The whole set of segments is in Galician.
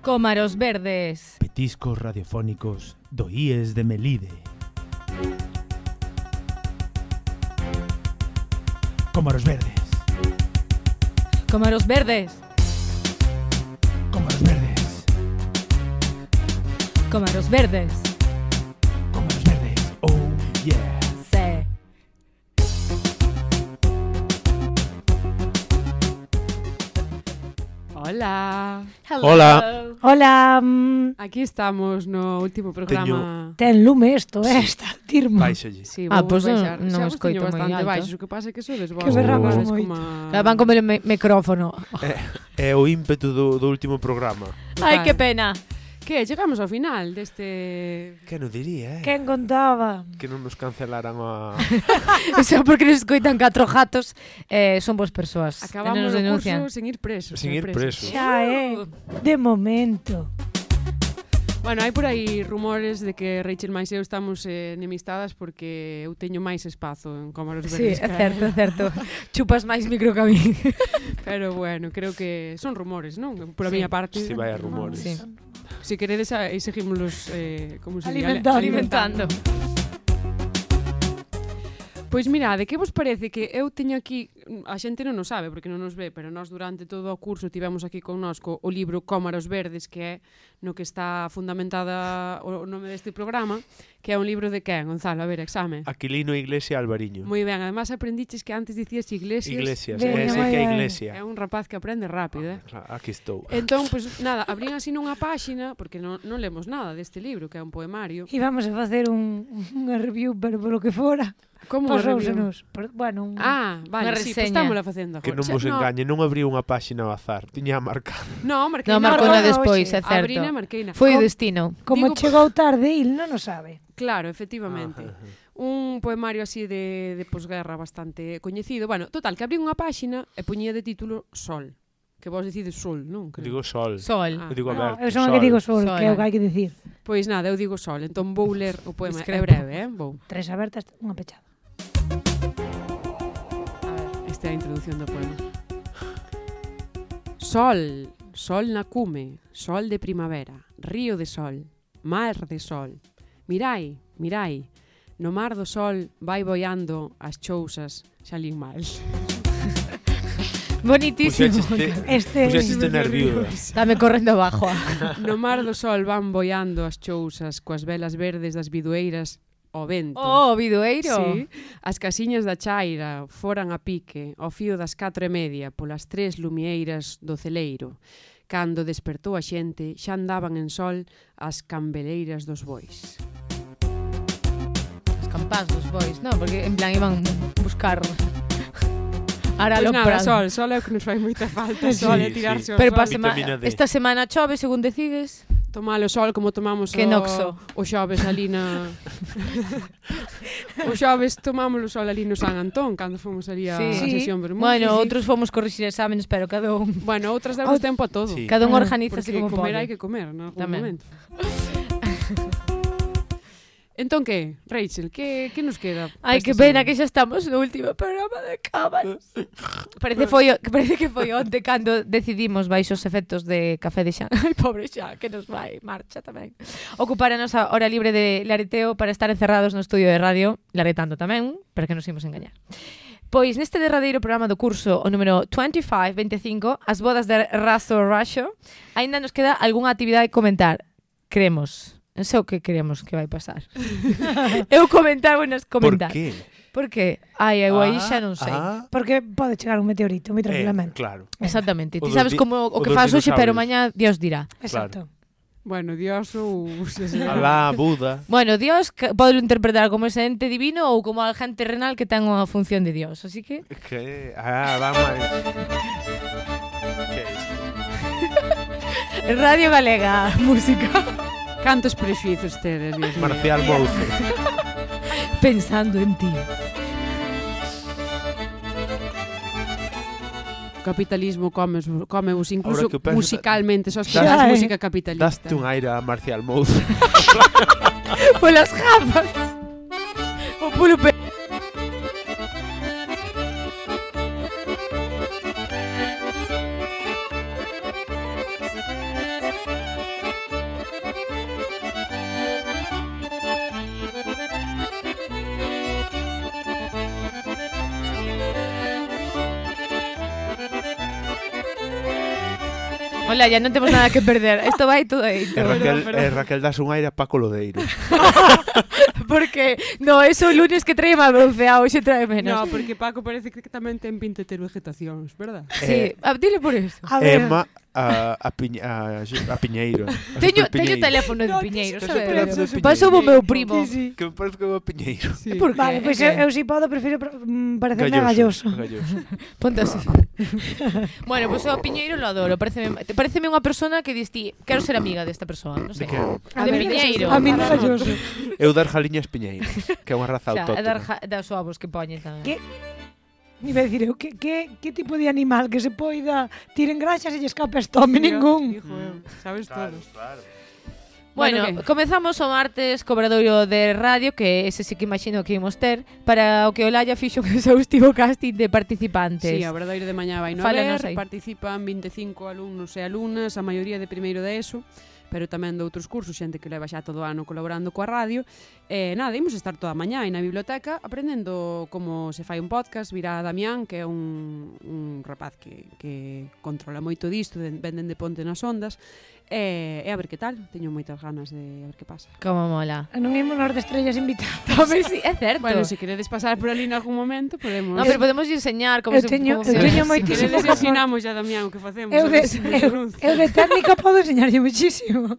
Cómaros verdes. Petiscos radiofónicos do IES de Melide. Cómaros verdes. Cómaros verdes. Cómaros verdes. Cómaros verdes. Cómaros verdes. Oh yeah. Sí. Hola. Hello. Hola. Hola, Aquí estamos no último programa. ten lume isto, está tirmo. Baixalle. Sí, Ah, vou pois non- baixar. non Xa vos escoito teño moi bastante alto. baixos, o que pasa é que sodes vos. Que berramos sodes moito. como a- Van con el micrófono. É o ímpetu do último programa. Ai, que pena. Que chegamos ao final deste... Que non diría, Quen contaba? Que non nos cancelaran a... Xa porque nos escoitan 4 gatos, son boas persoas. Acabamos Non nos o denuncian. curso sen ir presos. Sin ir preso. Xa de momento. Bueno, hai por aí rumores de que Rachel máis eu estamos enemistadas porque eu teño máis espazo en Cómaros Sí, Verdes. é certo, é certo. Chupas máis micro que a mí. Pero bueno, creo que son rumores, non? Por a Sí. miña parte. Si vai a rumores. Sí. Se queredes, aí seguimos como se diga? Alimentando. Pois mirade, que vos parece que eu teño aquí, a xente non o sabe porque non nos ve, pero nós durante todo o curso tivemos aquí connosco o libro Cómaros Verdes, que é no que está fundamentada o nome deste programa, que é un libro de quen, Gonzalo? A ver, exame. Aquilino Iglesia Alvariño. Moi ben, además aprendiches que antes dicías Iglesias. Iglesias, Veña, ese moi que é ben. Iglesia. É un rapaz que aprende rápido, Aquí estou. Entón, pois nada, abrín así nunha páxina, porque non lemos nada deste libro, que é un poemario. E vamos a facer unha review, pero polo que fora. Como unha review? Pasóusenos. Bueno, Ah, vale, Unha sí, reseña. pues estámola facendo agora. Que non vos engañe, non abrí unha páxina ao azar. Tiña marcado. No, marquei Non, na marcouno Marcouno despois, hoxe. é certo. Abrina e marqueina. Foi o destino. como digo- chegou tarde, il non o sabe. Claro, efectivamente. Un poemario así de posguerra bastante coñecido. Bueno, total, que abrí unha páxina e poñía de título Sol. Que vos decides Sol, non? Creo. Digo sol. Sol. Ah. Eu digo No, aberto. eu son a que digo sol, Sol, que é o que hai que dicir. Pois nada, eu digo Sol. Entón vou ler o poema. É Discrepo. breve, Vou. 3 abertas, unha pechada. Esta é a introdución do poema. Sol, sol na cume, sol de primavera, río de sol, mar de sol. Mirai, mirai, no mar do sol vai boiando as chousas, xa lín mal. Bonitísimo. Puxécheste nerviuda. Dame correndo abajo. No mar do sol van boiando as chousas coas velas verdes das bidueiras ao vento. Oh, bidueiro. Sí, as casiñas da chaira foran a pique ao fío das 4:30 polas 3 lumieiras do celeiro. Cando despertou a xente, xa andaban en sol as cambeleiras dos bois. Os campás dos bois, non, porque en plan iban buscar ara Pois lo nada, prado. sol é o que nos fai moita falta, sol é tirarse ao Pero sol. Vitamina D. esta semana chove, según decides. Tomar o sol como tomamos Que noxo. o xoves ali na... o xoves tomamos o sol ali no San Antón, cando fomos ali a Sí. sesión Bermúdez. Bueno, outros fomos corrixir exámenes, pero cada un Bueno, outras damos tempo a todo. Sí. cada un Ah, organízase Porque como comer pode. hai que comer, en algún Tamén. momento. Entón, que? Rachel, que nos queda? Ai, que pena que xa estamos no último programa de cámaras. Parece que foi onte cando decidimos baixo os efectos de café de Xan. Ai, pobre Xan, que nos vai, marcha tamén. Ocupar a nosa hora libre de lareteo para estar encerrados no estudio de radio, laretando tamén, para que nos imos engañar. Pois neste derradeiro programa do curso, o número 25, as bodas de Razo Raxo, aínda nos queda algunha actividade que comentar. Cremos. Non sei o que queremos que vai pasar. Eu comentar, buenas Por comentar. qué? Por que? Ai, eu aí xa non sei. Porque pode chegar un meteorito moi tranquilamente. Claro. Exactamente. O Ti dos sabes como o o que dos faz hoxe, pero dinosaurios. mañá Dios dirá. Exacto. Bueno, Dios ou... Alá, Buda. Bueno, Dios pode interpretar como ese ente divino ou como a gente renal que ten unha función de Dios. Así que... Que... vamos a... Que é isto? Radio Galega, música. Cantos prexuizos tedes, Dios mío. Marcial Mouce. Pensando en ti. O capitalismo come-vos incluso Ahora que penso, musicalmente, só Xa, escoitas eh. música capitalista. Daste un aire a Marcial Mouce. Polas gafas. O polo pe... Hola, ya non temos nada que perder. Isto vai todo aí. Raquel das un aire a Paco Lodeiro. Porque, no, eso o lunes que trae máis bronceado, hoxe trae menos. No, porque Paco parece que tamén ten pinta de ter vegetacións, verdad? Sí, dile por eso. A ver, Emma a Piñeiro. Teño teléfono de Piñeiro, Teño teléfono de sabes? Paso o meu primo. sí, sí. Que me parece que é o Piñeiro. Sí. Por que? Vale, pois eu si podo prefiro parecerme a Galloso. Ponte así. Bueno, pois o Piñeiro lo adoro. Pareceme unha persona que dis ti, quero ser amiga desta persoa, non sei. De que? A de Piñeiro. A mí de Galloso. Eu dar jaliñas Piñeiro, que é unha raza Xa, é autóctona. das ovos que poñen tamén. Que- Iba a dicir eu, que tipo de animal que se poida tiren graxas e lle escape estome? Ningún. Hijo, sabes todos. claro. Bueno, Bueno, comezamos o martes co obradoiro de radio, que ese sí que imagino que ímos ter, para o que Olalla fixo un exhaustivo casting de participantes. Sí, a Obradoiro de mañá vai no Fálanos haber, aí. participan 25 alumnos e alumnas, a maioría de primeiro de ESO, pero tamén de outros cursos, xente que leva xa todo o ano colaborando coa radio. Nada, imos estar toda a mañá aí na biblioteca aprendendo como se fai un podcast. Virá Damián, que é un rapaz que controla moito disto, venden de Ponte nas Ondas, e a ver que tal, teño moitas ganas de a ver que pasa. Como mola. Non imos nos de estrellas invitados. Home, sí, é certo. Bueno, se queredes pasar por ali en algún momento, podemos... No, pero podemos enseñar como Eu se teño- como eu se- teño Se moitísimo queredes que ensinamos ya, Damián, o que facemos. Eu a de, ver se nos denuncia. eu de técnica podo enseñarlle muchísimo.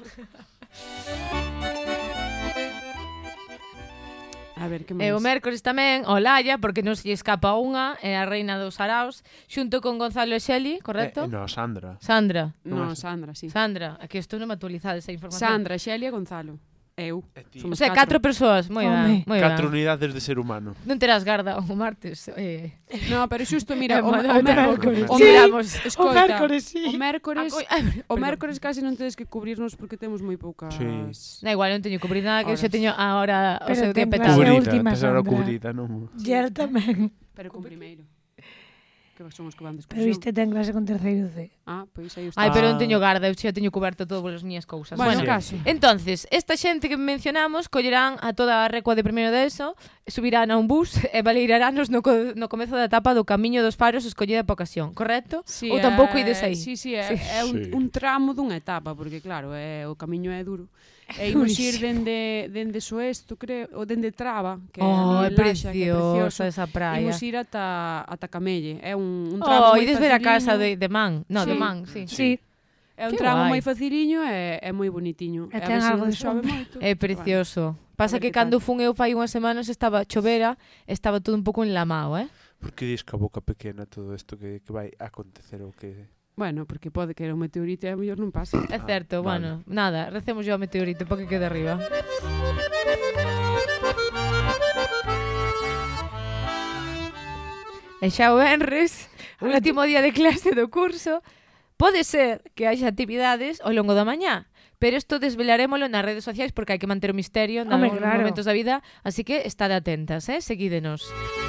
A ver, que E o máis? mércores tamén, Olalla, porque non se lle escapa unha, é a reina dos araos, xunto con Gonzalo e Xeli, correcto? No, Sandra. Sandra. No, Sandra, sí. Sandra, aquí estou non me actualizada esa información. Sandra, Xelia, Gonzalo. Eu. E ti? O Somos sea, 4 persoas, moi Home. ben, moi 4 ben. unidades de ser humano. Non terás garda o martes. No, pero xusto, mira, o Bueno, mércores. o Sí, miramos. O Escoita, mércores, sí. o mércores, o Perdón. mércores casi non tedes que cubrirnos porque temos moi poucas... Sí. Da igual, non teño que cubrir nada, que Horas. xa teño agora o Pero seu día ten petado. Esa é a Cubrida, última, tes ahora Sandra. cubrida, non? Yer tamén. Pero con primeiro. Que son os que van de Pero excursión. viste ten clase con terceiro C. Ah, pois aí está. Ai, pero Ah. non teño garda, eu xa teño coberto todas as miñas cousas. Bueno, Sí. caso. Entonces, esta xente que mencionamos collerán a toda a recua de primeiro de eso, subirán a un bus e baleiraranos no comezo da etapa do Camiño dos Faros escollida para ocasión, correcto? Sí, Ou tampouco ides aí? Sí, sí, é, Sí. é Sí. un tramo dunha etapa, porque claro, o camiño é duro. E imos ir Durísimo. dende Soesto, creo, ou dende Traba, que Oh, é é Laxa, que é preciosa precioso. esa praia. Imos ir ata Camelle. É un tramo Oh, moi ides ver a casa faciliño. de Man. No, de Sí. Man, sí. Sí, É un Que tramo guai. moi faciliño e moi bonitiño. E a ten ver se algo non de chove sombra. moito. É precioso. Pasa ver que que cando tal. fun eu fai unhas semanas estaba chovera, estaba todo un pouco enlamado, Porque dis que a boca pequena todo isto que vai acontecer ou que... Bueno, porque pode que era un meteorito e a mellor non pasa. É certo, vale. bueno, nada, recemos yo ao meteorito para que quede arriba. E xa o venres, o último día de clase do curso, pode ser que haxa actividades ao longo da mañá, pero isto desvelarémolo nas redes sociais porque hai que manter o misterio en Home, algúns claro. momentos da vida, así que estade atentas, seguídenos.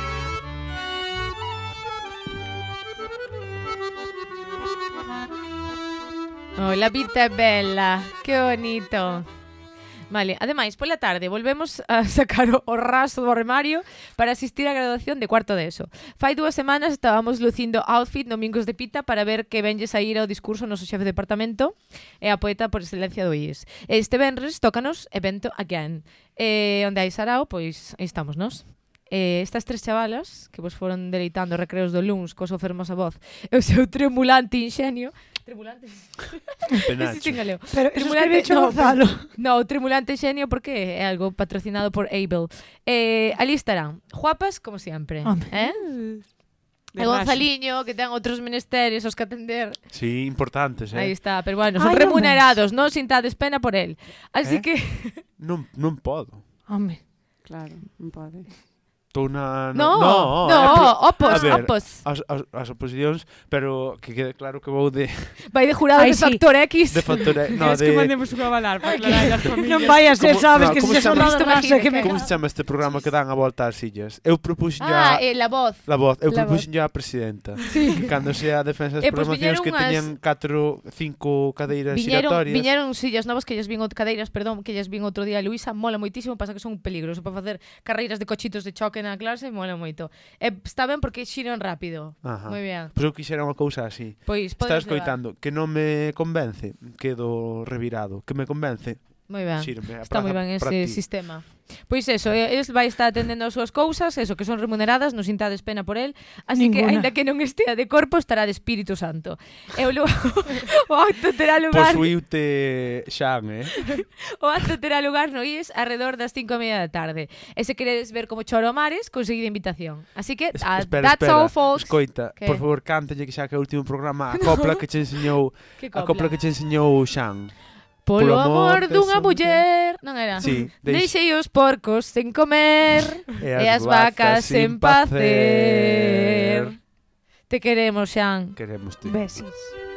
Oh, la vida é bella, que bonito. Vale, ademais, pola tarde volvemos a sacar o raso do armario para asistir á graduación de cuarto de ESO. Fai 2 semanas estábamos lucindo outfit no Mingos de Pita para ver que venlle sair ao discurso o noso xefe de departamento e a poeta por excelencia do IES. Este venres tócanos evento again. Onde hai sarao, pois aí estamos nós. Estas 3 chavalas que vos foron deleitando recreos do luns co seu fermosa voz e o seu tremulante inxenio. Tremulante? Penacho. Sí, galego. pero eso Tremulante- escribe no, Gonzalo. No, o tremulante xenio porque é algo patrocinado por Able. Ali estarán, guapas como sempre. Home. De E Gonzaliño, que ten outros menesteres os que atender. Sí, importantes, Aí está, pero bueno, son Ai, remunerados, non sintades pena por el. Así que Non podo. Home. Claro, non pode. Estou na... no, a ver, opos. as oposicións, pero que quede claro que vou de Vai de jurado Ai, de sí. Factor X. factor... No, Queres que de... mandemos unha balar para aclarar as familias? Non vai a ser, Como- sabes, no, que como se se son chama? dado Isto que me imagínate. Como se chama este programa que dan a volta ás sillas? Eu propuxen Ah, ya... la voz. La voz, eu La propuxen ya a presidenta. Que cando sea a defensa das Pois programacións que viñeron teñan 5 cadeiras giratorias. Viñeron sillas novas que lles cadeiras, perdón, que lles vin outro día a Luisa, mola moitísimo, pasa que son un peligro, para facer carreiras de cochitos de choque na clase mola moito. Está ben porque xiran rápido. Ajá. Moi ben. Pois eu quixera unha cousa así. Pois, Estás podes levar. escoitando que non me convence, quedo revirado. Que me convence, Moi ben. xírome a Está praza moi ben para ese ti. sistema. Pois eso, el vai estar atendendo as súas cousas, eso, que son remuneradas, non sintades pena por el, así que, Ninguna. aínda que non estea de corpo, estará de Espírito Santo. E o acto terá lugar... Posuíute Xan, O acto terá lugar no IES arredor das 5:30 da tarde. E se queredes ver como choro Mares, conseguide invitación. Así que, that's all, folks. Escoita, Que? por favor, cántelle que xa que é o último programa a copla que che enseñou, Que a copla que che enseñou Xan. Polo amor dunha desa muller, non era? Sí, Deixei os porcos sen comer e as vacas sen pacer. Te queremos, Xan. Queremos ti. Besis.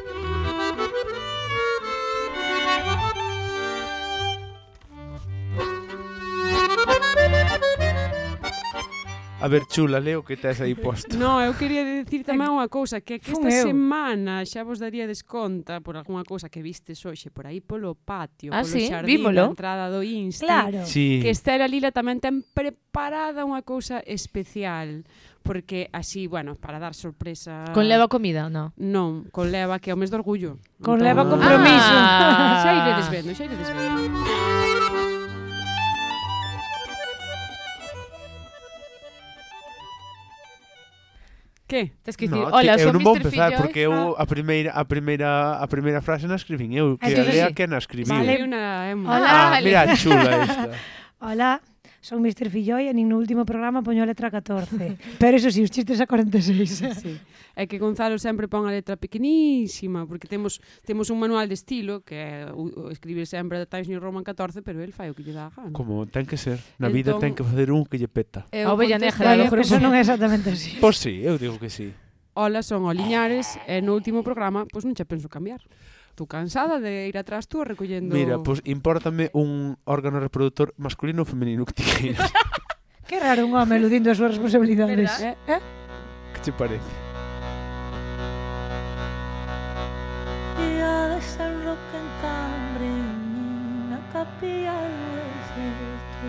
A ver, chula, leo que tes aí posto. No, eu quería dicir tamén unha cousa, que Fun esta eu. semana xa vos daría desconta por algunha cousa que vistes hoxe por aí polo patio, Ah, polo sí? xardín, Vímolo? da entrada do Insti. Claro. Sí. Que Estela Lila tamén ten preparada unha cousa especial, porque así, bueno, para dar sorpresa... Con leva comida, non? Non, con leva, que é o mes do orgullo. Con Entón- leva compromiso. Xa iredes vendo, xa iredes vendo. Que? Tes que dicir, No, hola, eu son non vou Mr. empezar Filloy. porque eu a primeira frase na escribín eu, que a Entonces lea sí. que na escribí. Vale. Una, Hola. Ah, mira, chula esta. Hola, son Mr. Filloy e nin no último programa poño a letra 14. Pero eso sí, os chistes a 46. Sí. É que Gonzalo sempre pon a letra pequenísima, porque temos un manual de estilo, que é escribir sempre de Times New Roman 14, pero el fai o que lle dá a gana. Como ten que ser. Na vida Entón- ten que facer un que lle peta. E A eu ovella contestei, negra do Vale, grupo. eso non é exactamente así. Pois sí, eu digo que sí. Hola, son Oliñares, e no último programa, pois non che penso cambiar. Tú cansada de ir atrás tú recollendo... Mira, pois impórtame un órgano reproductor masculino ou femenino que ti queiras. Que raro un home eludindo as súas responsabilidades. Verdad? Que te parece? Día de San Roque en Cambre, na capilla do exército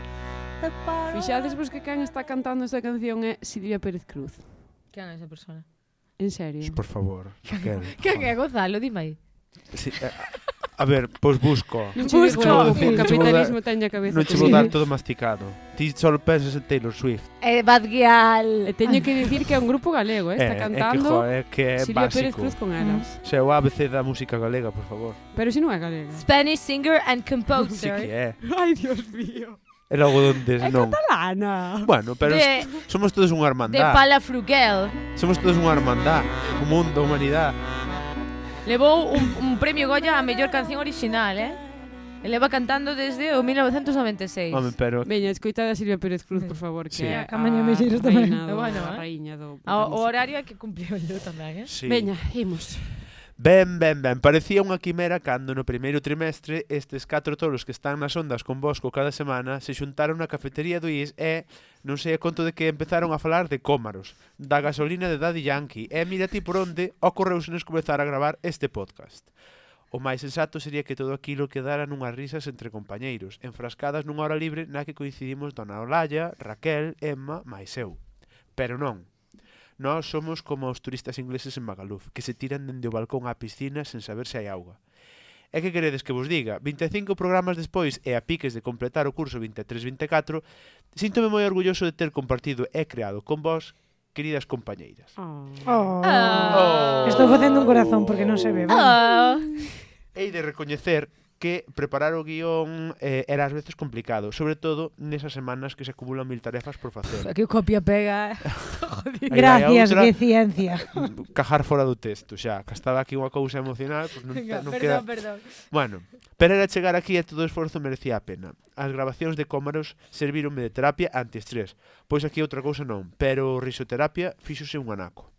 de paro. Fixades vos que quen está cantando esta canción é Silvia Pérez Cruz. Quen é esa persona? En serio. Por favor, Raquel. Quen é Gonzalo? Dime aí. Sí, a ver, pois busco. Non che digo Busco. eu, Sí, o capitalismo ten a cabeza. Non che que vou sí. dar todo masticado. Ti só pensas en Taylor Swift. Bad Gyal. E teño que dicir que é un grupo galego, está cantando é que é Silvia Pérez básico. Cruz con elas. Xa o ABC da música galega, por favor. Pero si non é galega. Spanish singer and Sí composer. que é. Ai, Dios mío. E logo donde É non. catalana. Bueno, pero De, somos todos unha de hermandad. Palafrugell. Somos todos unha hermandad. O mundo, a humanidade. Levou un premio Goya a mellor canción original, E leva cantando desde o 1996. Home, pero Veña, escoitade a Silvia Pérez Cruz, por favor, Sí. que é A Camaño Mexeiros tamén. reina do, Bueno, a raíña do... O da música. horario hai que cumplirlo tamén, sí. Veña, imos. Ben, parecía unha quimera cando no primeiro trimestre estes 4 tolos que están nas ondas con Bosco cada semana se xuntaron na cafetería do IES e non sei a conto de que empezaron a falar de cómaros, da gasolina de Daddy Yankee e mira ti por onde ocorreusenos comezar a gravar este podcast. O máis sensato sería que todo aquilo quedara nunhas risas entre compañeiros, enfrascadas nunha hora libre na que coincidimos Dona Olalla, Raquel, Emma, máis eu. Pero non. Nós somos como os turistas ingleses en Magaluf, que se tiran dende o balcón á piscina sen saber se hai auga. E que queredes que vos diga? 25 programas despois e a piques de completar o curso 23-24, síntome moi orgulloso de ter compartido e creado con vos, queridas compañeiras. Oh. Oh. Ah. Estou facendo un corazón porque non se ve. Vale? Ah. Hei de recoñecer que preparar o guión era ás veces complicado, sobre todo nesas semanas que se acumulan 1000 tarefas por facer. Que copia pega. Aí vai Gracias, outra. que ciencia. Cajar fora do texto, xa, que estaba aquí unha cousa emocional, pues non, Venga, non queda... perdón. Bueno, pero era chegar aquí e todo o esforzo merecía a pena. As grabacións de Cómaros servíronme de terapia antiestrés, pois aquí outra cousa non, pero risoterapia fíxose un anaco.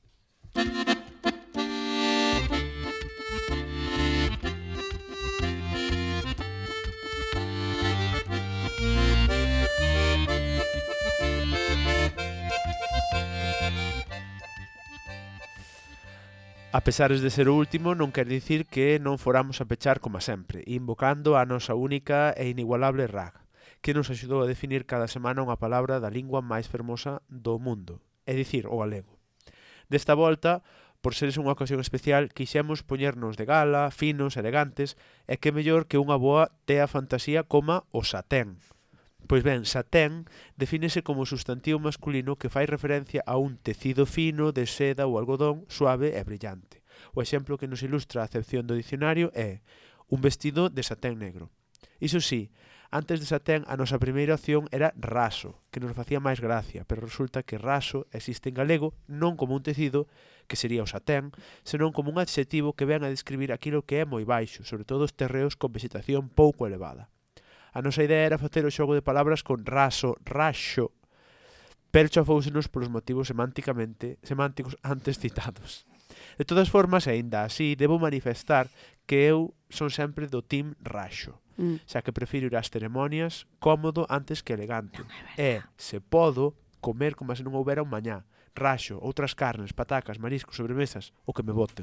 A pesares de ser o último, non quer dicir que non foramos a pechar como sempre, invocando a nosa única e inigualable RAG, que nos axudou a definir cada semana unha palabra da lingua máis fermosa do mundo, é dicir, o galego. Desta volta, por seres unha ocasión especial, quixemos poñernos de gala, finos, elegantes, e que mellor que unha boa tea fantasía coma o satén. Pois ben, satén defínese como substantivo masculino que fai referencia a un tecido fino de seda ou algodón suave e brillante. O exemplo que nos ilustra a acepción do dicionario é un vestido de satén negro. Iso sí, antes de satén a nosa primeira opción era raso, que nos facía máis gracia, pero resulta que raso existe en galego non como un tecido, que sería o satén, senón como un adxetivo que ven a describir aquilo que é moi baixo, sobre todo os terreos con vegetación pouco elevada. A nosa idea era facer o xogo de palabras con raso, raxo, pero chafóusenos polos motivos semánticos antes citados. De todas formas, aínda así, debo manifestar que eu son sempre do team raxo, xa que prefiro ir ás ceremonias cómodo antes que elegante. E, se podo, comer como se non houbera un mañá. Raxo, outras carnes, patacas, mariscos, sobremesas, o que me boten.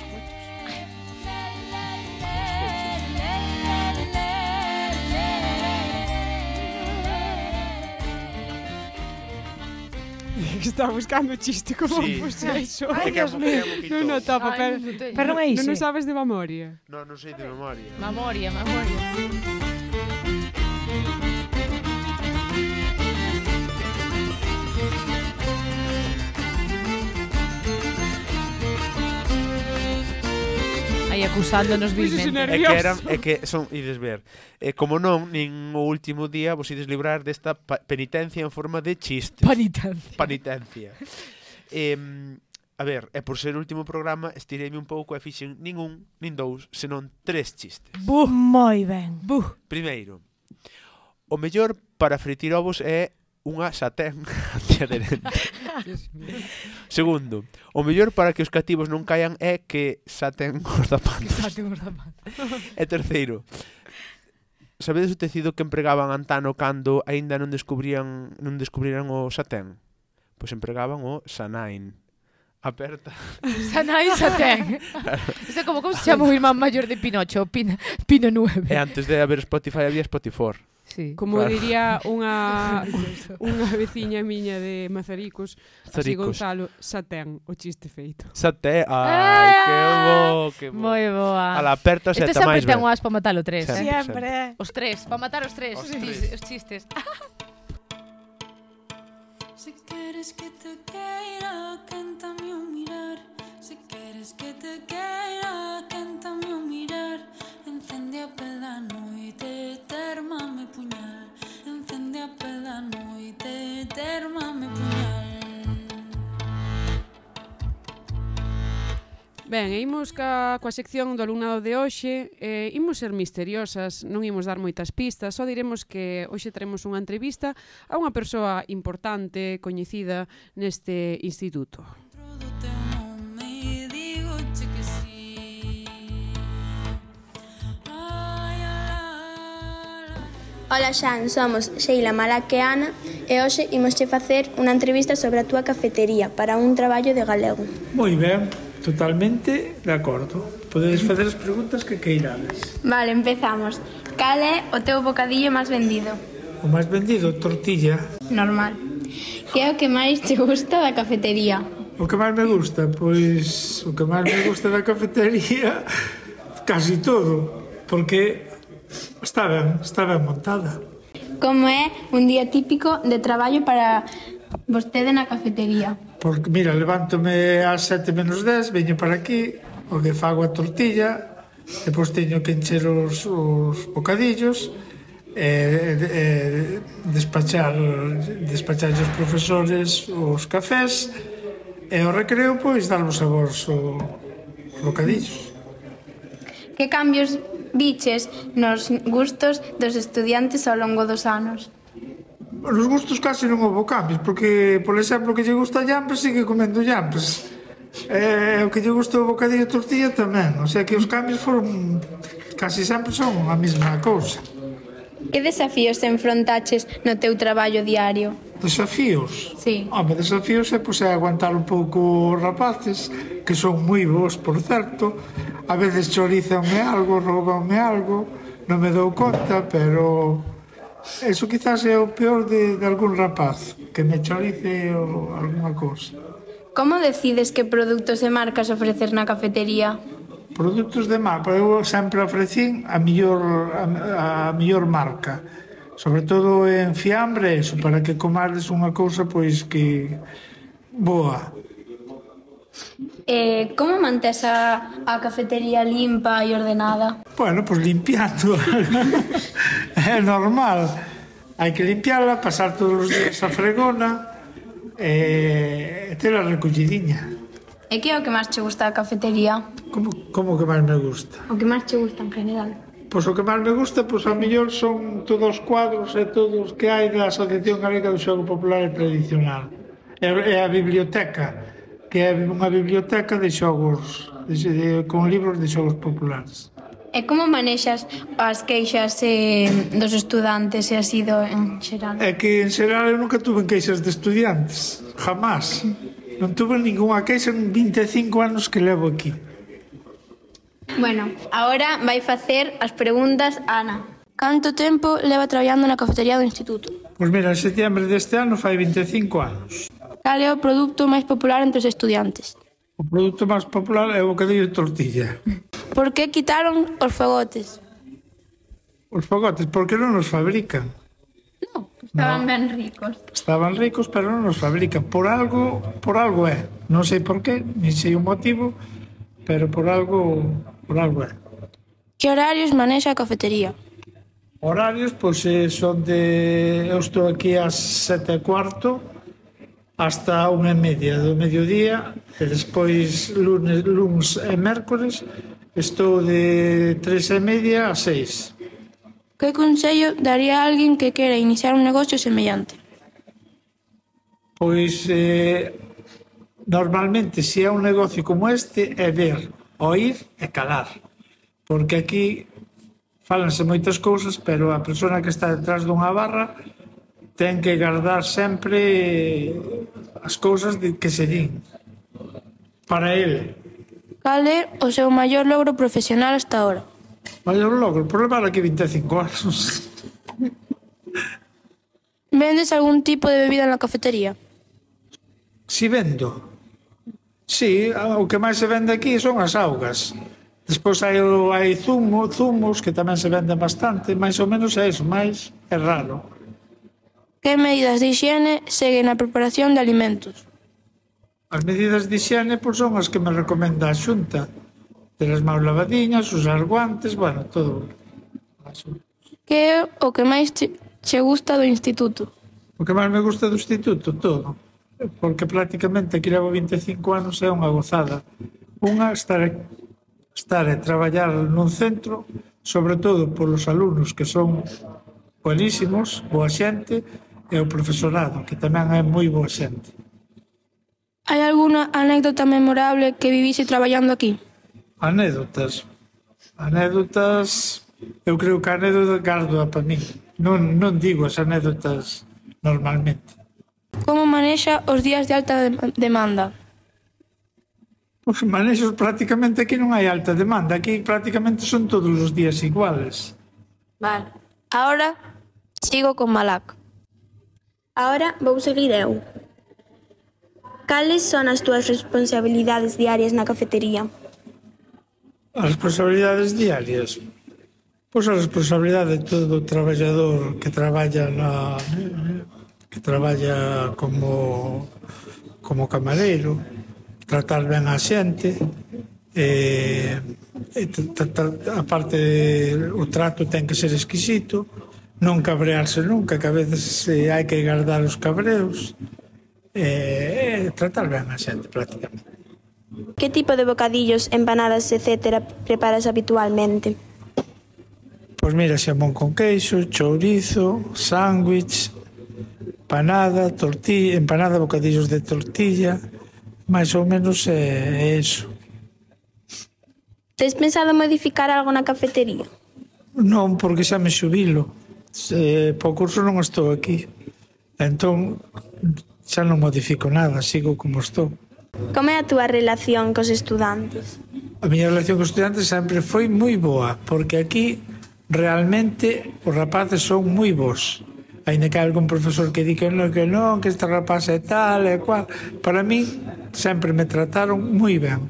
Está buscando o chiste como Sí. eso. Ai, Dios mío. Non topa, Ai, pero non é ise. non sabes de memoria. Non sei de memoria. Memoria. Aí acusándonos Puxose vilmente. É que son, ides ver, como non, nin o último día vos ides librar desta penitencia en forma de chistes. Penitencia. A ver, e por ser o último programa, estireime un pouco e fixen nin un, nin dous, senón 3 chistes. Moi ben. Primeiro, o mellor para fritir ovos é unha satén antiaderente. Segundo, o mellor para que os cativos non caian é que saten os zapatos. E terceiro, sabedes o tecido que empregaban antano cando aínda non descubriran o satén? Pois empregaban o sanain. Aperta. Sanai Satén. Isto é como se chama o irmán maior de Pinocho, Pino 9. E antes de haber Spotify había Spotify. Sí. Como Claro. diría unha veciña miña de Mazaricos, así Mazaricos. Gonzalo, satén, o chiste feito. Satén. Ai, que bo, que bo. Moi boa. A la aperta Este seta máis sempre ten ben. un as para matar o 3, Sempre. Siempre. Os 3, para matar os 3, Os os, tres. os chistes. Si quieres que te quiera, cántame un mirar. Si quieres que te quiera, cántame un mirar. Encende a pela noite, termame puñal. Encende a pela noite, termame puñal. Ben, e imos coa sección do alumnado de hoxe. Imos ser misteriosas, non imos dar moitas pistas, só diremos que hoxe teremos unha entrevista a unha persoa importante, coñecida neste instituto. Dentro do teu nome digoche que sí. Ai, ala. Ola Xan, somos Sheila, Malak e Ana e hoxe imosche facer unha entrevista sobre a túa cafetería para un traballo de galego. Moi ben, totalmente de acordo. Podedes facer as preguntas que queirades. Vale, empezamos. Cal é o teu bocadillo máis vendido? O máis vendido, tortilla. Normal. Que é o que máis te gusta da cafetería? O que máis me gusta? Pois o que máis me gusta da cafetería casi todo, porque está ben montada. Como é un día típico de traballo para vostede na cafetería? Porque, mira, levántome ás 7 menos 10, veño para aquí, o que fago a tortilla, depois teño que encher os bocadillos, despachar os profesores os cafés, e ao recreo, pois, dar os sabores os bocadillos. Que cambios viches nos gustos dos estudiantes ao longo dos anos? Nos gustos casi non houve cambios, porque, por exemplo, que lle gusta llampes, sigue comendo llampes. O que lle gusta o bocadillo de tortilla tamén. O sea que os cambios foron, casi sempre son a mesma cousa. Que desafíos te enfrontaches no teu traballo diario? Desafíos? Sí. Home, desafíos é, pois, aguantar un pouco os rapaces, que son moi bons, por certo. A veces chorízanme algo, roubanme algo, non me dou conta, pero Eso quizás é o peor de algún rapaz, que me chorice ou alguna cousa. Como decides que produtos e marcas ofrecer na cafetería? Produtos de marca, eu sempre ofrecín a mellor marca. Sobre todo en fiambre, eso, para que comades unha cousa pois que boa. Como mantes a cafetería limpa e ordenada? Bueno, pois limpiando. É normal. Hai que limpiarla, pasar todos os días a fregona e tela recollidiña. E que é o que máis che gusta da cafetería? Como que máis me gusta? O que máis che gusta en general? Pois o que máis me gusta, pois a mellor son todos os cuadros e todos que hai da Asociación Galega do Xogo Popular e Tradicional. E a biblioteca, que é unha biblioteca de xogos, con libros de xogos populares. E como manexas as queixas dos estudantes e así en xeral? É que en xeral eu nunca tuve queixas de estudiantes, jamás. Non tuve ninguna queixa en 25 anos que levo aquí. Bueno, agora vai facer as preguntas Ana. Canto tempo leva traballando na cafetería do instituto? Pois mira, en setembro deste ano fai 25 anos. Cal é o produto máis popular entre os estudiantes? O produto máis popular é o bocadillo de tortilla. Por que quitaron os fogotes? Os fogotes, porque non os fabrican. Non, estaban ben ricos. Estaban ricos, pero non os fabrican. Por algo é. Non sei por qué, ni sei o motivo, pero por algo é. Que horarios manexa a cafetería? Horarios, pois son de... Eu estou aquí ás 7:15 hasta 1:30 do mediodía e despois lunes e mércores estou de 3:30 a 6. Que consello daría a alguén que quera iniciar un negocio semellante? Pois normalmente, se é un negocio como este, é ver, oír e calar. Porque aquí fálanse moitas cousas, pero a persona que está detrás dunha barra ten que guardar sempre as cousas que se din para ele. Cal é o seu maior logro profesional hasta ahora? Maior logro, por levar aquí 25 anos. Vendes algún tipo de bebida na cafetería? Si vendo? Si, o que máis se vende aquí son as augas. Despois hai zumos que tamén se venden bastante, máis ou menos é eso, máis é raro. Que medidas de higiene seguen na preparación de alimentos? As medidas de higiene pois, son as que me recomenda a Xunta. Ter as mãos lavadiñas, usar guantes, bueno, todo. Que é o que máis che gusta do instituto? O que máis me gusta do instituto? Todo. Porque prácticamente aquí levo 25 anos é unha gozada. Unha, estar e traballar nun centro, sobre todo polos alumnos que son buenísimos, boa xente, e o profesorado, que tamén é moi boa xente. Hai algunha anécdota memorable que vivise traballando aquí? Anécdotas, eu creo que a anécdota gardo para mí. Non digo as anécdotas normalmente. Como manexa os días de alta demanda? Os manexos prácticamente aquí non hai alta demanda. Aquí prácticamente son todos os días iguales. Vale. Ahora sigo con Malac. Ahora vou seguir eu. Cales son as túas responsabilidades diarias na cafetería? As responsabilidades diarias? Pois a responsabilidade de todo traballador que traballa como camareiro, tratar ben a xente, aparte o trato ten que ser exquisito, non cabrearse nunca, que a veces hai que guardar os cabreos, tratar ben a xente prácticamente. Que tipo de bocadillos, empanadas, etc. preparas habitualmente? Pois mira, xamón con queixo, chourizo, sándwich, empanada, tortilla, empanada, bocadillos de tortilla, máis ou menos é eso. Tes pensado modificar algo na cafetería? Non, porque xa me xubilo. Po curso non estou aquí. Entón, xa non modifico nada, sigo como estou. Como é a túa relación cos estudantes? A miña relación cos estudantes sempre foi moi boa, porque aquí realmente os rapaces son moi bons. Ainda que hai algún profesor que di que non, que este rapaz é tal e cual. Para mí, sempre me trataron moi ben.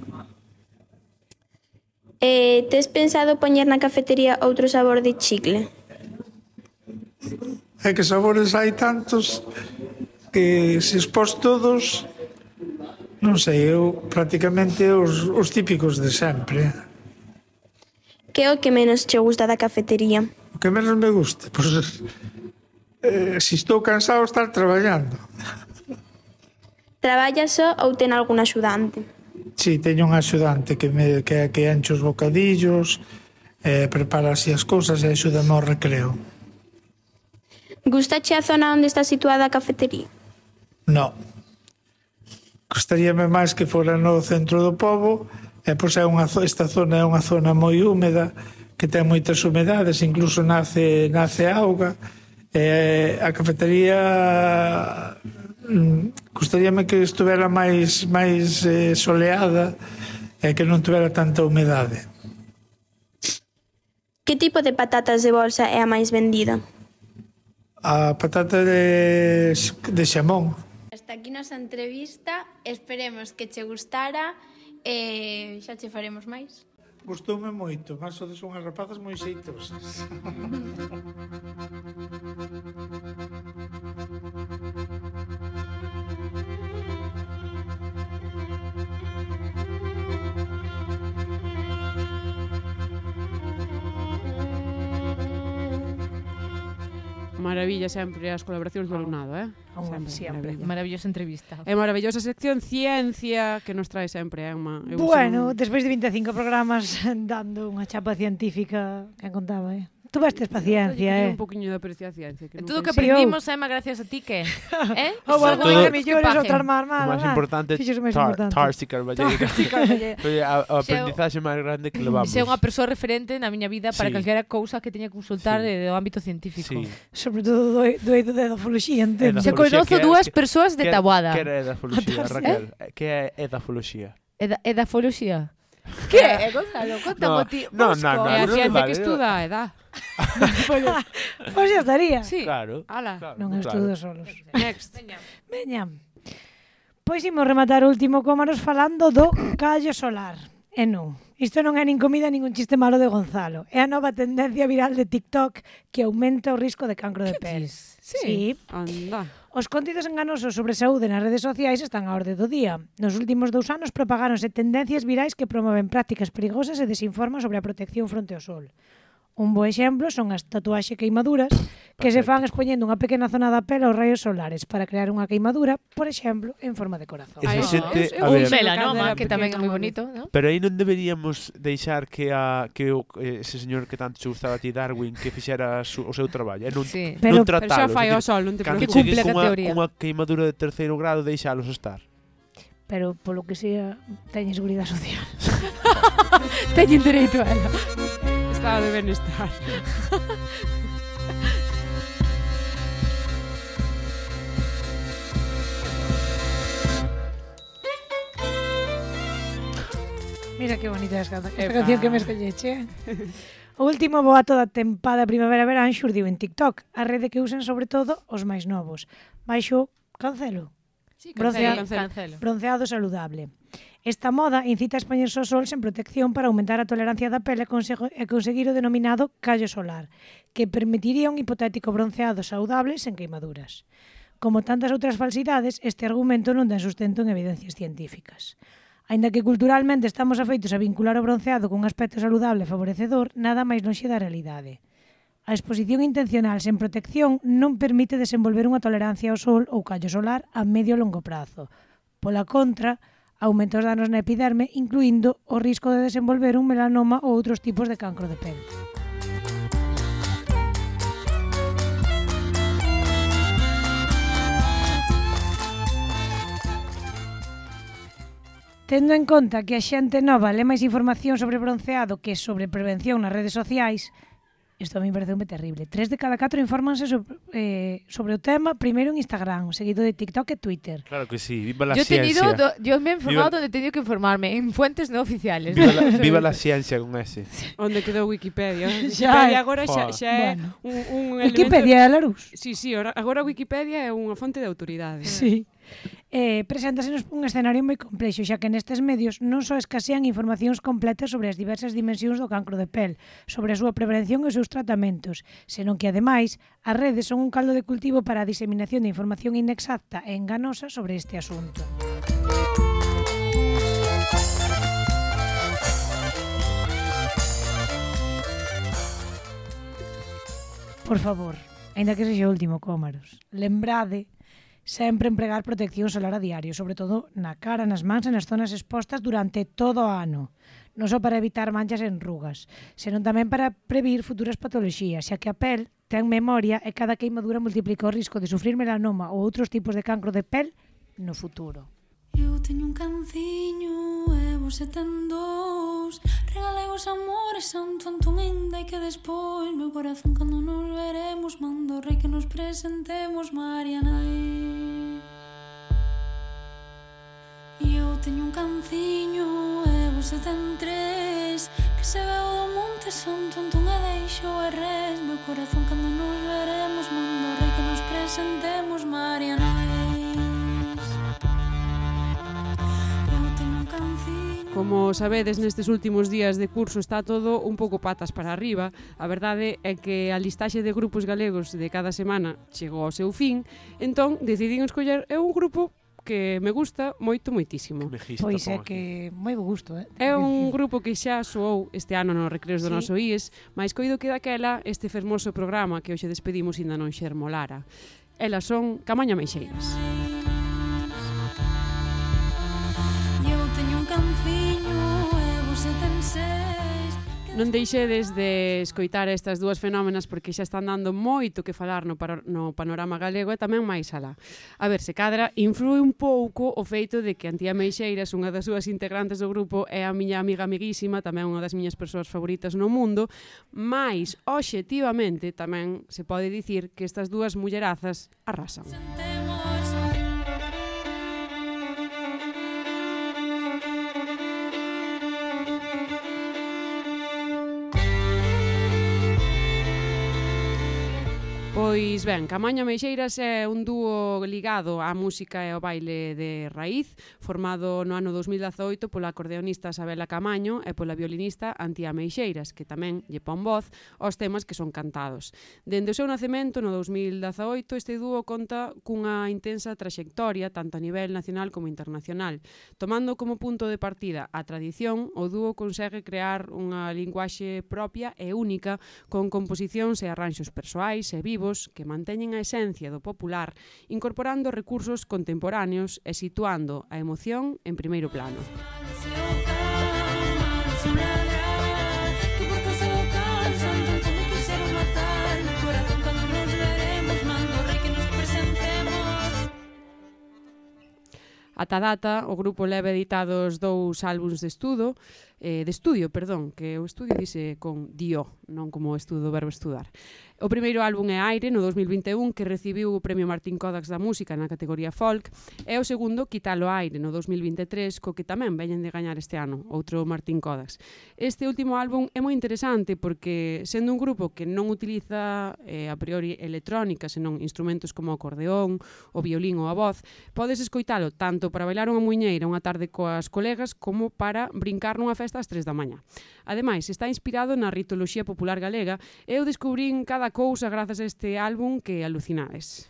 Tes pensado poñer na cafetería outro sabor de chicle? É que sabores hai tantos que se expós todos, non sei, eu prácticamente os típicos de sempre. Que é o que menos che gusta da cafetería? O que menos me gusta, pois, se estou cansado estar traballando. Traballas só ou ten algún axudante? Si, teño un axudante que enche os bocadillos, prepara así as cousas e axúdame ao recreo. Gustache a zona onde está situada a cafetería? No. Gostaríame máis que fora no centro do pobo, e pois esta zona é unha zona moi húmeda, que ten moitas humedades, incluso nace auga. A cafetería gostaríame que estuvera máis soleada e que non tuvera tanta humedade. Que tipo de patatas de bolsa é a máis vendida? A patata de xamón. Hasta aquí nosa entrevista, esperemos que che gustara e xa che faremos máis. Gustoume moito, mas sodes unhas rapazas moi xeitosas. Maravilla sempre as colaboracións do alumnado, Sempre. Maravillosa entrevista. É maravillosa sección ciencia que nos trae sempre, Emma. Bueno, despois de 25 programas dando unha chapa científica, que contaba, Tú vestes paciencia, Un poquinho de aprecio a ciencia. Todo o que aprendimos, Emma, gracias a ti, que? Ou algo que mellores ou tar máis mal. O máis importante Tarsi Carballeira. A aprendizaxe máis grande que levamos. Ser unha persoa referente na miña vida para calquera cousa que teña que consultar do ámbito científico. Sobre todo do eido de edafoloxía, entendo. Se conozo dúas persoas de Taboada. Que era edafoloxía, Raquel? Que é edafoloxía? Edafoloxía? Que é, Gonzalo? Contamo ti. É a ciencia que estuda a edad. Pois xa estaría. Sí. Claro. Non estudo solos. Next. Veña. Pois imos rematar o último Cómaros falando do callo solar. E non, isto non é nin comida nin un chiste malo de Gonzalo. É a nova tendencia viral de TikTok que aumenta o risco de cancro de pel. Sí. Anda. Os contidos enganosos sobre saúde nas redes sociais están á orde do día. Nos últimos 2 anos propagáronse tendencias virais que promoven prácticas perigosas e desinforman sobre a protección fronte ao sol. Un bo exemplo son as tatuaxe queimaduras que se fan expoñendo unha pequena zona da pele aos raios solares para crear unha queimadura, por exemplo, en forma de corazón. Esa xente, a ver, melanoma, que tamén é moi bonito, ¿no? Pero aí non deberíamos deixar que ese señor que tanto che gustaba a ti, Darwin, que fixera o seu traballo, e non tratalo. Pero xa fai o sol, non te preocupes. Que cumple a teoría. Cunha queimadura de 3º grado, deixalos estar. Pero, polo que sea, teñen seguridade social. Teñen dereito a ela. Estado de benestar. Mira que bonita esta canción que me escolleche. O último boato da tempada primavera-verán xurdiu en TikTok, a rede que usan sobre todo os máis novos. Baixo cancelo. Sí, Cancelo. Bronceado saludable. Esta moda incita a expoñerse ao sol sen protección para aumentar a tolerancia da pele e conseguir o denominado callo solar, que permitiría un hipotético bronceado saudable sen queimaduras. Como tantas outras falsidades, este argumento non ten sustento en evidencias científicas. Aínda que culturalmente estamos afeitos a vincular o bronceado con un aspecto saludable e favorecedor, nada máis lonxe da realidade. A exposición intencional sen protección non permite desenvolver unha tolerancia ao sol ou callo solar a medio e longo prazo. Pola contra, aumenta os danos na epiderme, incluindo o risco de desenvolver un melanoma ou outros tipos de cancro de pel. Tendo en conta que a xente nova lê máis información sobre bronceado que sobre prevención nas redes sociais, Isto a mí pareceume terrible. 3 de cada 4 infórmanse sobre o tema, primeiro en Instagram, seguido de TikTok e Twitter. Claro que sí, viva la Yo ciencia. me he informado donde he tenido que informarme, en fuentes no oficiales. Viva la ciencia con ese. Onde quedou Wikipedia? Xa Wikipedia agora xa é Bueno. un Wikipedia é Larus. Sí, agora Wikipedia é unha fonte de autoridade. Sí. Preséntasenos un escenario moi complexo, xa que nestes medios non só escasean informacións completas sobre as diversas dimensións do cancro de pel, sobre a súa prevención e os seus tratamentos, senón que, ademais, as redes son un caldo de cultivo para a diseminación de información inexacta e enganosa sobre este asunto. Por favor, aínda que sexa o último, cómaros, lembrade sempre empregar protección solar a diario, sobre todo na cara, nas mans e nas zonas expostas durante todo o ano. Non só para evitar manchas e enrugas, senón tamén para prevenir futuras patoloxías, xa que a pel ten memoria e cada queimadura multiplica o risco de sufrir melanoma ou outros tipos de cancro de pel no futuro. Eu teño un canciño e vos ten dous. Regalei vos amores santo Antón, ainda e que despois meu corazón cando nos veremos mando rei que nos presentemos Marianai. Eu teño un canciño e vos ten tres, que se veu do monte santo Antón e deixou a res. Meu corazón cando nos veremos mando rei que nos presentemos Marianai. Como sabedes, nestes últimos días de curso está todo un pouco patas para arriba. A verdade é que a listaxe de grupos galegos de cada semana chegou ao seu fin, entón decidín escoller un grupo que me gusta moitísimo. Pois é que moi bo gusto, É un grupo que xa soou este ano nos recreos do noso IES, mais coido que daquela este fermoso programa que hoxe despedimos ainda non xermolara. Elas son Camaño Meixeiras. Non deixedes de escoitar estas dúas fenómenas porque xa están dando moito que falar no panorama galego e tamén máis alá. A ver, se cadra, influe un pouco o feito de que Antía Meixeiras, unha das súas integrantes do grupo, é a miña amiga amiguísima, tamén unha das miñas persoas favoritas no mundo, mais, obxectivamente, tamén se pode dicir que estas dúas mullerazas arrasan. Pois ben, Camaño Meixeiras é un dúo ligado á música e ao baile de raíz, formado no ano 2018 pola acordeonista Sabela Camaño e pola violinista Antía Meixeiras, que tamén lle pon voz aos temas que son cantados. Dende o seu nacemento, no 2018, este dúo conta cunha intensa traxectoria, tanto a nivel nacional como internacional. Tomando como punto de partida a tradición, o dúo consegue crear unha linguaxe propia e única, con composicións e arranxos persoais e vivos que manteñen a esencia do popular, incorporando recursos contemporáneos e situando a emoción en primeiro plano. Ata data, o grupo leva editados 2 álbuns de estudio, que o estudio dice con dio, non como estudo, verbo estudar. O primeiro álbum é Aire, no 2021, que recibiu o Premio Martín Codax da Música na categoría Folk, e o segundo, Quitalo Aire, no 2023, co que tamén veñen de gañar este ano, outro Martín Codax. Este último álbum é moi interesante porque, sendo un grupo que non utiliza a priori electrónica, senón instrumentos como o acordeón, o violín ou a voz, podes escoitalo tanto para bailar unha muiñeira unha tarde coas colegas como para brincar nunha festa ás 3 da mañá. Ademais, está inspirado na ritoloxía popular galega e eu descubrín cada cousa grazas a este álbum que alucinades.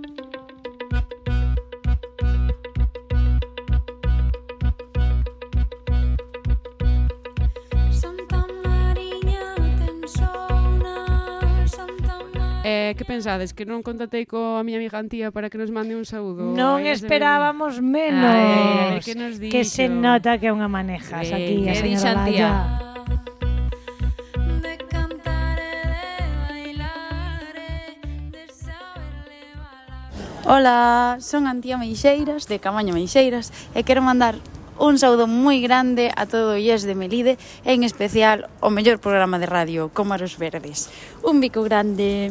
Que pensades? Que non contatei coa miña amiga Antía para que nos mande un saúdo? Non esperábamos menos. Ay, que nos dixo. Que se nota que é unha manejas aquí, a señora Laia. Ola, son Antía Meixeiras, de Camaño Meixeiras, e quero mandar Un saúdo moi grande a todo o IES de Melide e en especial o mellor programa de radio, Cómaros Verdes. Un bico grande.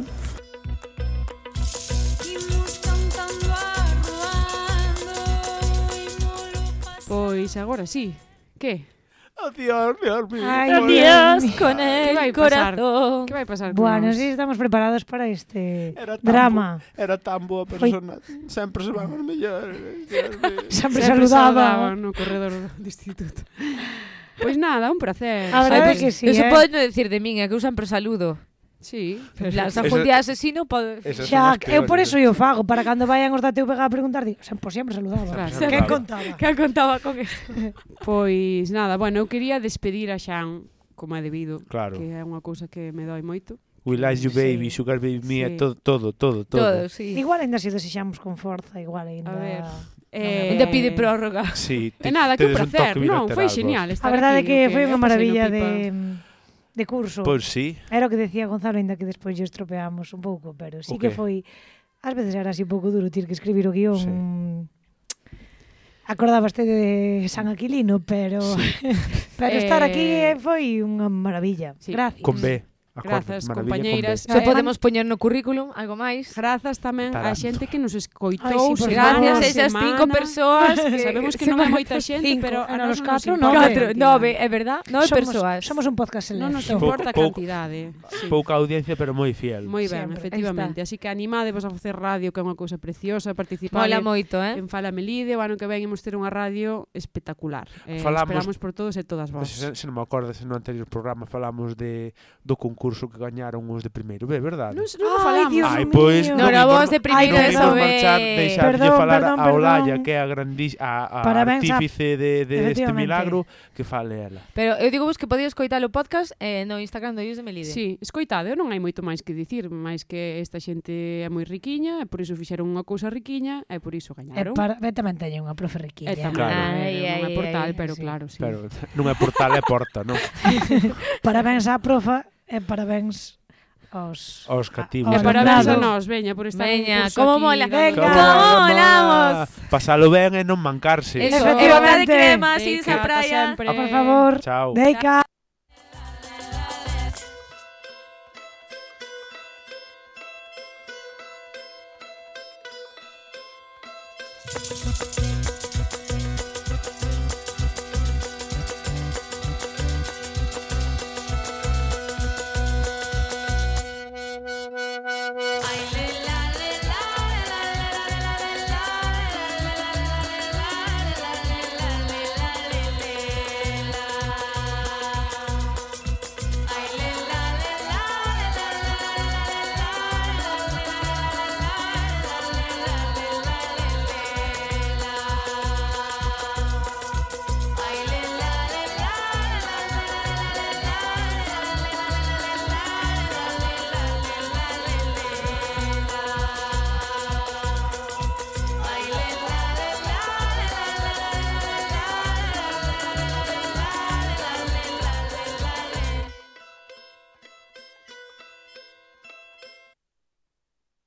Pois agora sí. Que? Adiós, Dios mío. Ay, Adiós Dios mío. con Que el vai pasar? corazón. Que vai pasar con Bueno, nós? sí, estamos preparados para este Era tan drama. Era tan boa persona. Sempre se van os mellores. Dios mío. Sempre Sempre saludaba. no corredor do instituto. Pois nada, un placer. A verdade é Sempre. que sí, Eso eh. pode non decir de min, é que eu sempre saludo. Sí, En plan, se Eso- algún día asesino, pode decir. Esas son Xa, as eu por peores. eso yo fago, para cando vayan os da TVG a preguntar, digo, sempre saludaba. Claro. Que Claro. contaba? Que contaba con eso. Pois nada, bueno, eu quería despedir a Xan como é debido, Claro. que é unha cousa que me doi moito. We like you, baby, sugar baby me, Sí. todo. Todo, sí. Igual ainda se desexamos con forza, igual ainda. A ver, Ainda pide prórroga. Sí, E nada, que un tedes prazer, toque non, foi bilateral, genial A estar verdade é aquí, que o foi eu unha pasei no maravilla pipa. de curso. Pois sí. Era o que decía Gonzalo, ainda que despois lle estropeamos un pouco, pero sí O que qué? foi... Ás veces era así un pouco duro ter que escribir o guión. Sí. Acordabaste de San Aquilino, pero pero estar aquí foi unha maravilla. Sí. Gracias. Con B. Grazas, maravilla compañeiras. con B. Se podemos poñer no currículum algo máis. Grazas tamén a Taranto. xente que nos escoitou Ai, sí, por semana Gracias a a esas 5 semana. persoas que Sabemos que se non é van- moita xente, Cinco, pero a eran nós os non nos catro, importa a 4, cantidade. 9, é verdad? 9 persoas. Somos un podcast Non nos selecto. importa a Pouco- cantidade. Sí. Pouca audiencia, pero moi fiel. Moi ben, Sempre. efectivamente. Aí Así que animadevos a facer radio, que é unha cousa preciosa, participar Mola moito, en Fala Melide. O ano que ven imos ter unha radio espectacular. Esperamos por todos e todas vos. Se non me acordas, no anterior programa falamos do concurso que gañaron os de primeiro B, verdade? Non Ai, falamos. Dios Ai, mío. pois No, era vos de primeiro, Ai, eso non marchar, é... deixarlle Perdón, falar perdón, a Olaya, perdón. que é a Parabéns a- artífice de este Efectivamente. milagro, que fale ela. Pero eu digo vos que podías escoitar o podcast no Instagram do Ius de Melide. Sí, escoitade, non hai moito máis que dicir, máis que esta xente é moi riquiña, e por iso fixeron unha cousa riquiña, e por iso gañaron. Tamén teño unha profe riquilla. E tamén, Claro. non é Ai, portal, ai, pero sí. claro, sí. Pero non é portal, é porta, non? Parabéns á profa e parabéns aos... Os cativos. E Ao parabéns a alumnado. nós, veña, por estar Veña, un curso como aquí mola. dando- Venga. ¿Cómo molamos? Pasalo ben e non mancarse. Eso, Efectivamente. de crema, sin Venga, esa ata praia. sempre. Por favor, Chao. Deica.